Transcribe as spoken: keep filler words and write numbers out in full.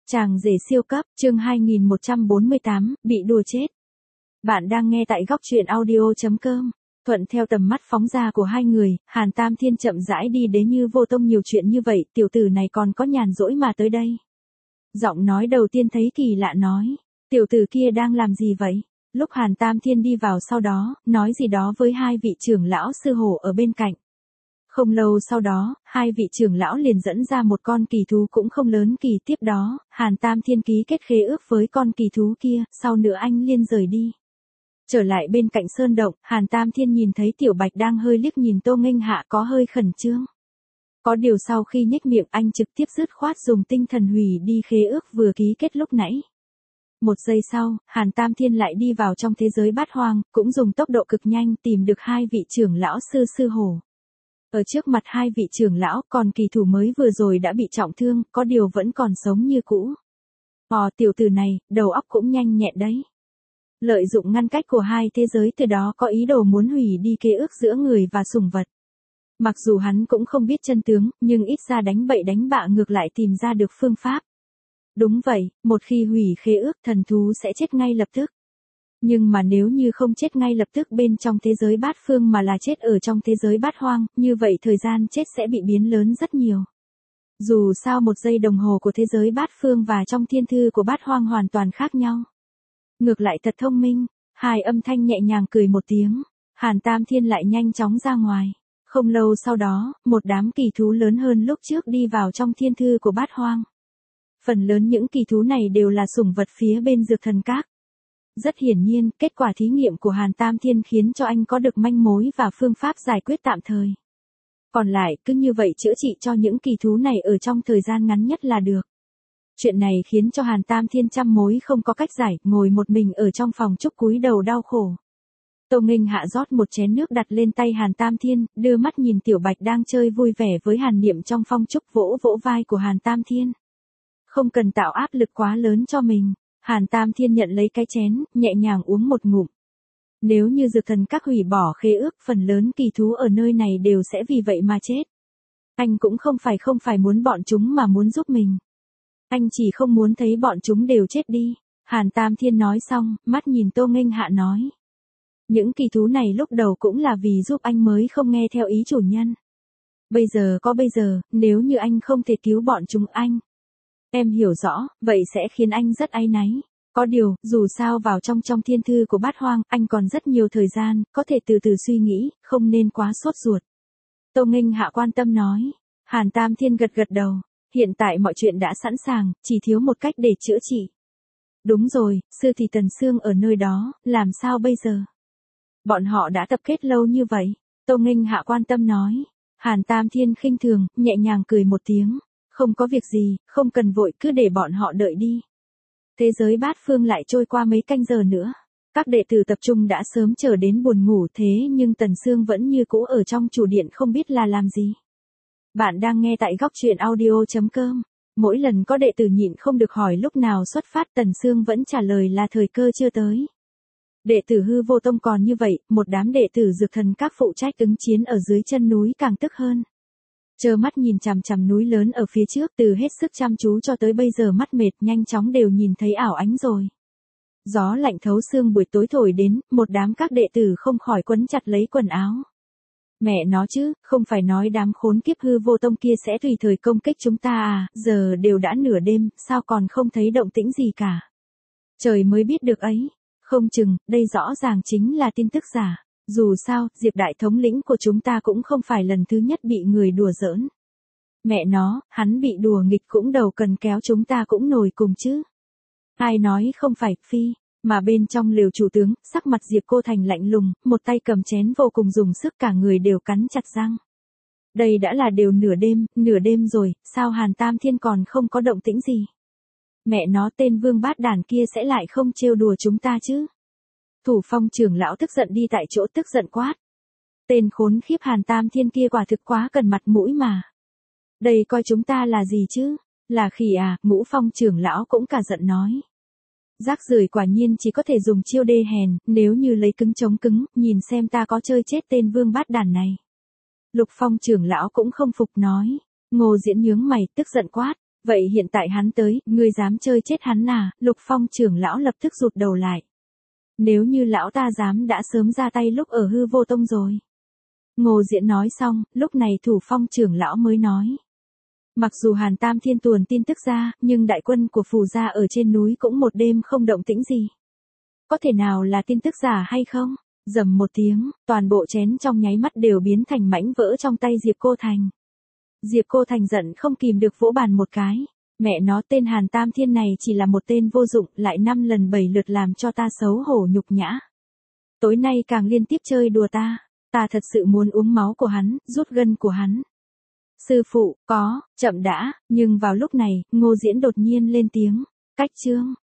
Chàng rể siêu cấp, chương hai nghìn một trăm bốn mươi tám, bị đùa chết. Bạn đang nghe tại góc truyện audio chấm com. Thuận theo tầm mắt phóng ra của hai người, Hàn Tam Thiên chậm rãi đi đến Như Vô Tông. Nhiều chuyện như vậy, tiểu tử này còn có nhàn rỗi mà tới đây. Giọng nói đầu tiên thấy kỳ lạ nói, tiểu tử kia đang làm gì vậy? Lúc Hàn Tam Thiên đi vào sau đó, nói gì đó với hai vị trưởng lão sư hổ ở bên cạnh. Không lâu sau đó, hai vị trưởng lão liền dẫn ra một con kỳ thú cũng không lớn. Kỳ tiếp đó, Hàn Tam Thiên ký kết khế ước với con kỳ thú kia, sau nữa anh liên rời đi. Trở lại bên cạnh sơn động, Hàn Tam Thiên nhìn thấy Tiểu Bạch đang hơi liếc nhìn Tô Nghênh Hạ có hơi khẩn trương. Có điều sau khi nhếch miệng anh trực tiếp dứt khoát dùng tinh thần hủy đi khế ước vừa ký kết lúc nãy. Một giây sau, Hàn Tam Thiên lại đi vào trong thế giới bát hoang, cũng dùng tốc độ cực nhanh tìm được hai vị trưởng lão sư sư hổ. Ở trước mặt hai vị trưởng lão, còn kỳ thủ mới vừa rồi đã bị trọng thương, có điều vẫn còn sống như cũ. Ồ, tiểu tử này, đầu óc cũng nhanh nhẹn đấy. Lợi dụng ngăn cách của hai thế giới, từ đó có ý đồ muốn hủy đi kế ước giữa người và sủng vật. Mặc dù hắn cũng không biết chân tướng, nhưng ít ra đánh bậy đánh bạ ngược lại tìm ra được phương pháp. Đúng vậy, một khi hủy khế ước, thần thú sẽ chết ngay lập tức. Nhưng mà nếu như không chết ngay lập tức bên trong thế giới bát phương mà là chết ở trong thế giới bát hoang, như vậy thời gian chết sẽ bị biến lớn rất nhiều. Dù sao một giây đồng hồ của thế giới bát phương và trong thiên thư của bát hoang hoàn toàn khác nhau. Ngược lại thật thông minh, hai âm thanh nhẹ nhàng cười một tiếng, Hàn Tam Thiên lại nhanh chóng ra ngoài. Không lâu sau đó, một đám kỳ thú lớn hơn lúc trước đi vào trong thiên thư của bát hoang. Phần lớn những kỳ thú này đều là sủng vật phía bên Dược Thần Các. Rất hiển nhiên, kết quả thí nghiệm của Hàn Tam Thiên khiến cho anh có được manh mối và phương pháp giải quyết tạm thời. Còn lại, cứ như vậy chữa trị cho những kỳ thú này ở trong thời gian ngắn nhất là được. Chuyện này khiến cho Hàn Tam Thiên trăm mối không có cách giải, ngồi một mình ở trong phòng trúc cúi đầu đau khổ. Tô Nghênh Hạ rót một chén nước đặt lên tay Hàn Tam Thiên, đưa mắt nhìn Tiểu Bạch đang chơi vui vẻ với Hàn Niệm trong phong trúc, vỗ vỗ vai của Hàn Tam Thiên. Không cần tạo áp lực quá lớn cho mình. Hàn Tam Thiên nhận lấy cái chén, nhẹ nhàng uống một ngụm. Nếu như Dược Thần Các hủy bỏ khế ước, phần lớn kỳ thú ở nơi này đều sẽ vì vậy mà chết. Anh cũng không phải không phải muốn bọn chúng mà muốn giúp mình. Anh chỉ không muốn thấy bọn chúng đều chết đi. Hàn Tam Thiên nói xong, mắt nhìn Tô Nghênh Hạ nói. Những kỳ thú này lúc đầu cũng là vì giúp anh mới không nghe theo ý chủ nhân. Bây giờ có bây giờ, nếu như anh không thể cứu bọn chúng anh. Em hiểu rõ, vậy sẽ khiến anh rất áy náy. Có điều, dù sao vào trong trong thiên thư của bát hoang, anh còn rất nhiều thời gian, có thể từ từ suy nghĩ, không nên quá sốt ruột. Tô Nghênh Hạ quan tâm nói. Hàn Tam Thiên gật gật đầu. Hiện tại mọi chuyện đã sẵn sàng, chỉ thiếu một cách để chữa trị. Đúng rồi, sư thì Tần Sương ở nơi đó, làm sao bây giờ? Bọn họ đã tập kết lâu như vậy. Tô Nghênh Hạ quan tâm nói. Hàn Tam Thiên khinh thường, nhẹ nhàng cười một tiếng. Không có việc gì, không cần vội, cứ để bọn họ đợi đi. Thế giới bát phương lại trôi qua mấy canh giờ nữa. Các đệ tử tập trung đã sớm trở đến buồn ngủ, thế nhưng Tần Sương vẫn như cũ ở trong chủ điện không biết là làm gì. Bạn đang nghe tại góc truyện audio chấm com. Mỗi lần có đệ tử nhịn không được hỏi lúc nào xuất phát, Tần Sương vẫn trả lời là thời cơ chưa tới. Đệ tử Hư Vô Tông còn như vậy, một đám đệ tử Dược Thần Các phụ trách ứng chiến ở dưới chân núi càng tức hơn. Trơ mắt nhìn chằm chằm núi lớn ở phía trước, từ hết sức chăm chú cho tới bây giờ mắt mệt, nhanh chóng đều nhìn thấy ảo ánh rồi. Gió lạnh thấu xương buổi tối thổi đến, một đám các đệ tử không khỏi quấn chặt lấy quần áo. Mẹ nó chứ, không phải nói đám khốn kiếp Hư Vô Tông kia sẽ tùy thời công kích chúng ta à, giờ đều đã nửa đêm, sao còn không thấy động tĩnh gì cả. Trời mới biết được ấy, không chừng, đây rõ ràng chính là tin tức giả. Dù sao, Diệp đại thống lĩnh của chúng ta cũng không phải lần thứ nhất bị người đùa giỡn. Mẹ nó, hắn bị đùa nghịch cũng đầu cần kéo chúng ta cũng nổi cùng chứ. Ai nói không phải, phi, mà bên trong lều chủ tướng, sắc mặt Diệp Cô Thành lạnh lùng, một tay cầm chén vô cùng dùng sức, cả người đều cắn chặt răng. Đây đã là đều nửa đêm, nửa đêm rồi, sao Hàn Tam Thiên còn không có động tĩnh gì? Mẹ nó, tên vương bát đàn kia sẽ lại không trêu đùa chúng ta chứ? Thủ Phong trưởng lão tức giận đi tại chỗ, tức giận quát. Tên khốn khiếp Hàn Tam Thiên kia quả thực quá cần mặt mũi mà. Đây coi chúng ta là gì chứ? Là khỉ à? Ngũ Phong trưởng lão cũng cả giận nói. Rác rưởi quả nhiên chỉ có thể dùng chiêu đê hèn, nếu như lấy cứng chống cứng, nhìn xem ta có chơi chết tên vương bát đàn này. Lục Phong trưởng lão cũng không phục nói. Ngô Diễn nhướng mày, tức giận quát. Vậy hiện tại hắn tới, ngươi dám chơi chết hắn à? Lục Phong trưởng lão lập tức rụt đầu lại. Nếu như lão ta dám đã sớm ra tay lúc ở Hư Vô Tông rồi. Ngô Diễn nói xong, lúc này Thủ Phong trưởng lão mới nói. Mặc dù Hàn Tam Thiên tuồn tin tức ra, nhưng đại quân của Phù gia ở trên núi cũng một đêm không động tĩnh gì. Có thể nào là tin tức giả hay không? Rầm một tiếng, toàn bộ chén trong nháy mắt đều biến thành mảnh vỡ trong tay Diệp Cô Thành. Diệp Cô Thành giận không kìm được vỗ bàn một cái. Mẹ nó, tên Hàn Tam Thiên này chỉ là một tên vô dụng, lại năm lần bảy lượt làm cho ta xấu hổ nhục nhã. Tối nay càng liên tiếp chơi đùa ta, ta thật sự muốn uống máu của hắn, rút gân của hắn. Sư phụ, có, chậm đã, nhưng vào lúc này, Ngô Diễn đột nhiên lên tiếng. Cách chương,